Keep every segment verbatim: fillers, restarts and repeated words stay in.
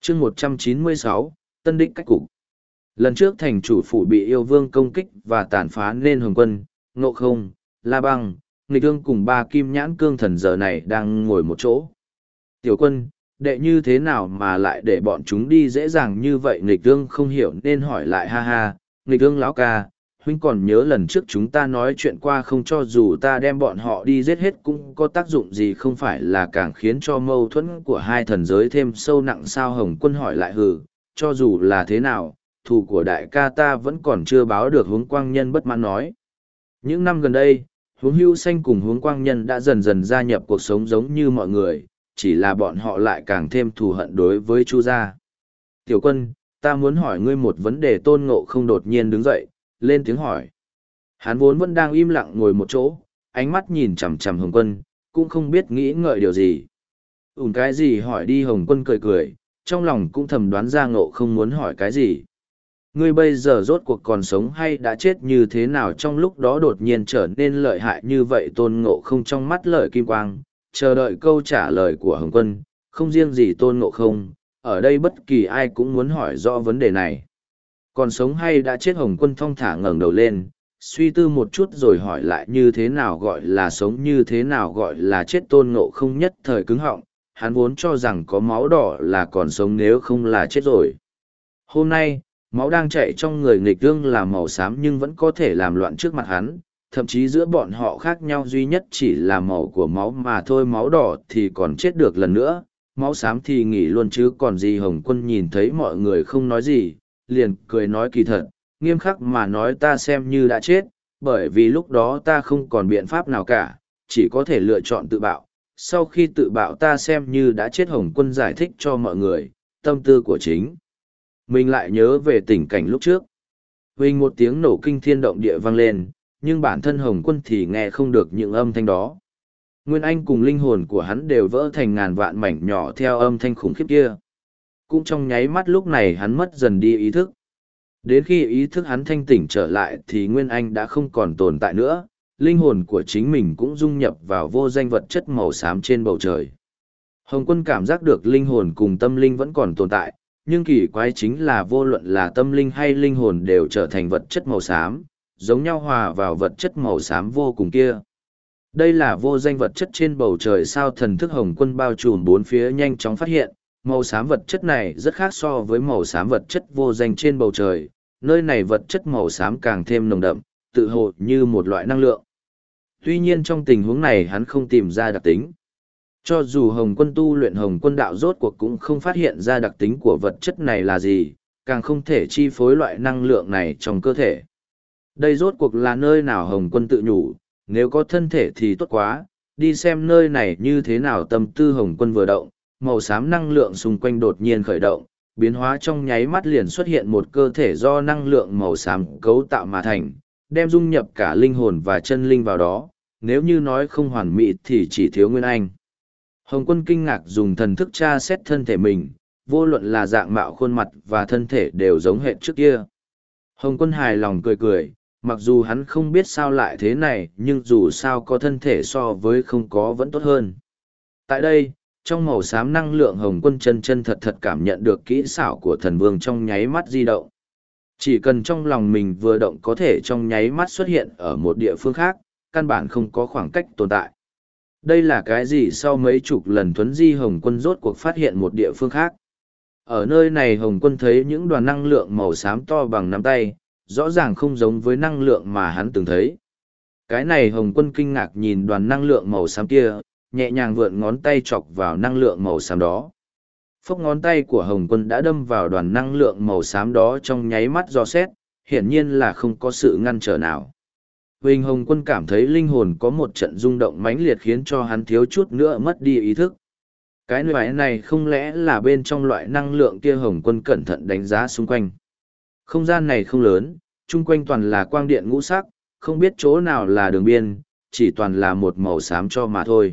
chương một trăm chín mươi sáu, Tân Đích cách cục. Lần trước thành chủ phủ bị yêu vương công kích và tàn phá nên Hồng Quân, Ngộ Không, La Băng, Nghịch Ương cùng ba kim nhãn cương thần giờ này đang ngồi một chỗ. Tiểu Quân, đệ như thế nào mà lại để bọn chúng đi dễ dàng như vậy? Nghịch Ương không hiểu nên hỏi lại. Ha ha, Nghịch Ương lão ca, huynh còn nhớ lần trước chúng ta nói chuyện qua không? Cho dù ta đem bọn họ đi giết hết cũng có tác dụng gì, không phải là càng khiến cho mâu thuẫn của hai thần giới thêm sâu nặng sao? Hồng Quân hỏi lại. Hừ, cho dù là thế nào, thù của đại ca ta vẫn còn chưa báo được. Hướng Quang Nhân bất mãn nói. Những năm gần đây, Hướng Hữu Xanh cùng Hướng Quang Nhân đã dần dần gia nhập cuộc sống giống như mọi người, chỉ là bọn họ lại càng thêm thù hận đối với Chu gia. Tiểu Quân, ta muốn hỏi ngươi một vấn đề. Tôn Ngộ Không đột nhiên đứng dậy, lên tiếng hỏi. Hắn vốn vẫn đang im lặng ngồi một chỗ, ánh mắt nhìn chằm chằm Hồng Quân, cũng không biết nghĩ ngợi điều gì. Ủn cái gì hỏi đi? Hồng Quân cười cười, trong lòng cũng thầm đoán ra Ngộ Không muốn hỏi cái gì. Ngươi bây giờ rốt cuộc còn sống hay đã chết như thế nào trong lúc đó đột nhiên trở nên lợi hại như vậy? Tôn Ngộ Không trong mắt lợi kim quang, chờ đợi câu trả lời của Hồng Quân. Không riêng gì Tôn Ngộ Không, ở đây bất kỳ ai cũng muốn hỏi rõ vấn đề này. Còn sống hay đã chết? Hồng Quân thong thả ngẩng đầu lên, suy tư một chút rồi hỏi lại. Như thế nào gọi là sống, như thế nào gọi là chết? Tôn Ngộ Không nhất thời cứng họng, hắn vốn cho rằng có máu đỏ là còn sống, nếu không là chết rồi. Hôm nay, máu đang chạy trong người Nghịch Ương là màu xám nhưng vẫn có thể làm loạn trước mặt hắn, thậm chí giữa bọn họ khác nhau duy nhất chỉ là màu của máu mà thôi. Máu đỏ thì còn chết được lần nữa, máu xám thì nghỉ luôn chứ còn gì. Hồng Quân nhìn thấy mọi người không nói gì, liền cười nói. Kỳ thật, nghiêm khắc mà nói ta xem như đã chết, bởi vì lúc đó ta không còn biện pháp nào cả, chỉ có thể lựa chọn tự bạo. Sau khi tự bạo ta xem như đã chết. Hồng Quân giải thích cho mọi người, tâm tư của chính mình lại nhớ về tình cảnh lúc trước. Huỳnh một tiếng nổ kinh thiên động địa vang lên, nhưng bản thân Hồng Quân thì nghe không được những âm thanh đó. Nguyên Anh cùng linh hồn của hắn đều vỡ thành ngàn vạn mảnh nhỏ theo âm thanh khủng khiếp kia. Cũng trong nháy mắt lúc này hắn mất dần đi ý thức. Đến khi ý thức hắn thanh tỉnh trở lại thì Nguyên Anh đã không còn tồn tại nữa, linh hồn của chính mình cũng dung nhập vào vô danh vật chất màu xám trên bầu trời. Hồng Quân cảm giác được linh hồn cùng tâm linh vẫn còn tồn tại, nhưng kỳ quái chính là vô luận là tâm linh hay linh hồn đều trở thành vật chất màu xám, giống nhau hòa vào vật chất màu xám vô cùng kia. Đây là vô danh vật chất trên bầu trời sao? Thần thức Hồng Quân bao trùm bốn phía nhanh chóng phát hiện, màu xám vật chất này rất khác so với màu xám vật chất vô danh trên bầu trời, nơi này vật chất màu xám càng thêm nồng đậm, tự hồ như một loại năng lượng. Tuy nhiên trong tình huống này hắn không tìm ra đặc tính. Cho dù Hồng Quân tu luyện Hồng Quân đạo rốt cuộc cũng không phát hiện ra đặc tính của vật chất này là gì, càng không thể chi phối loại năng lượng này trong cơ thể. Đây rốt cuộc là nơi nào? Hồng Quân tự nhủ, nếu có thân thể thì tốt quá, đi xem nơi này như thế nào. Tâm tư Hồng Quân vừa động, màu xám năng lượng xung quanh đột nhiên khởi động, biến hóa trong nháy mắt liền xuất hiện một cơ thể do năng lượng màu xám cấu tạo mà thành, đem dung nhập cả linh hồn và chân linh vào đó, nếu như nói không hoàn mỹ thì chỉ thiếu Nguyên Anh. Hồng Quân kinh ngạc dùng thần thức tra xét thân thể mình, vô luận là dạng mạo khuôn mặt và thân thể đều giống hệt trước kia. Hồng Quân hài lòng cười cười, mặc dù hắn không biết sao lại thế này nhưng dù sao có thân thể so với không có vẫn tốt hơn. Tại đây, trong màu xám năng lượng Hồng Quân chân chân thật thật cảm nhận được kỹ xảo của thần vương trong nháy mắt di động. Chỉ cần trong lòng mình vừa động có thể trong nháy mắt xuất hiện ở một địa phương khác, căn bản không có khoảng cách tồn tại. Đây là cái gì? Sau mấy chục lần thuấn di Hồng Quân rốt cuộc phát hiện một địa phương khác. Ở nơi này Hồng Quân thấy những đoàn năng lượng màu xám to bằng nắm tay, rõ ràng không giống với năng lượng mà hắn từng thấy. Cái này Hồng Quân kinh ngạc nhìn đoàn năng lượng màu xám kia, nhẹ nhàng vượn ngón tay chọc vào năng lượng màu xám đó. Phốc ngón tay của Hồng Quân đã đâm vào đoàn năng lượng màu xám đó trong nháy mắt dò xét, hiển nhiên là không có sự ngăn trở nào. Huỳnh Hồng Quân cảm thấy linh hồn có một trận rung động mãnh liệt khiến cho hắn thiếu chút nữa mất đi ý thức. Cái loại này không lẽ là bên trong loại năng lượng kia? Hồng Quân cẩn thận đánh giá xung quanh. Không gian này không lớn, chung quanh toàn là quang điện ngũ sắc, không biết chỗ nào là đường biên, chỉ toàn là một màu xám cho mà thôi.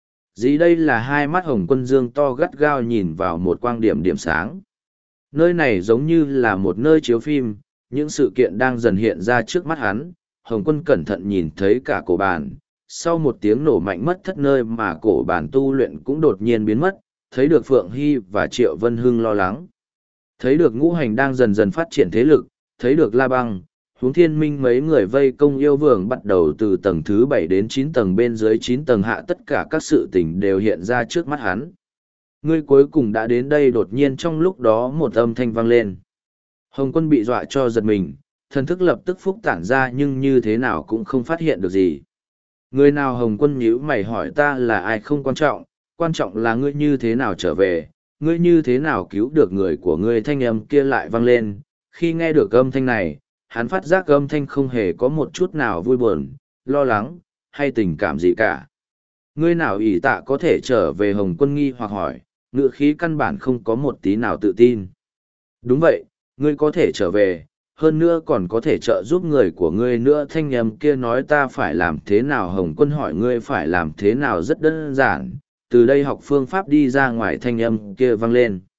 Gì đây? Là hai mắt Hồng Quân dương to gắt gao nhìn vào một quang điểm điểm sáng. Nơi này giống như là một nơi chiếu phim, những sự kiện đang dần hiện ra trước mắt hắn. Hồng Quân cẩn thận nhìn thấy cả cổ bàn, sau một tiếng nổ mạnh mất thất nơi mà cổ bàn tu luyện cũng đột nhiên biến mất, thấy được Phượng Hy và Triệu Vân Hưng lo lắng. Thấy được ngũ hành đang dần dần phát triển thế lực, thấy được La Băng, Huống Thiên Minh mấy người vây công yêu vương bắt đầu từ tầng thứ bảy đến chín tầng bên dưới chín tầng hạ, tất cả các sự tình đều hiện ra trước mắt hắn. Ngươi cuối cùng đã đến đây. Đột nhiên trong lúc đó một âm thanh vang lên. Hồng Quân bị dọa cho giật mình, thần thức lập tức phúc tản ra nhưng như thế nào cũng không phát hiện được gì. Người nào? Hồng Quân nhíu mày hỏi. Ta là ai không quan trọng, quan trọng là ngươi như thế nào trở về, ngươi như thế nào cứu được người của ngươi. Thanh âm kia lại vang lên. Khi nghe được âm thanh này, hắn phát giác âm thanh không hề có một chút nào vui buồn, lo lắng, hay tình cảm gì cả. Ngươi nào ỷ tạ có thể trở về? Hồng Quân nghi hoặc hỏi, ngữ khí căn bản không có một tí nào tự tin. Đúng vậy, ngươi có thể trở về, hơn nữa còn có thể trợ giúp người của ngươi nữa. Thanh âm kia nói. Ta phải làm thế nào? Hồng Quân hỏi. Ngươi phải làm thế nào? Rất đơn giản, từ đây học phương pháp đi ra ngoài. Thanh âm kia vang lên.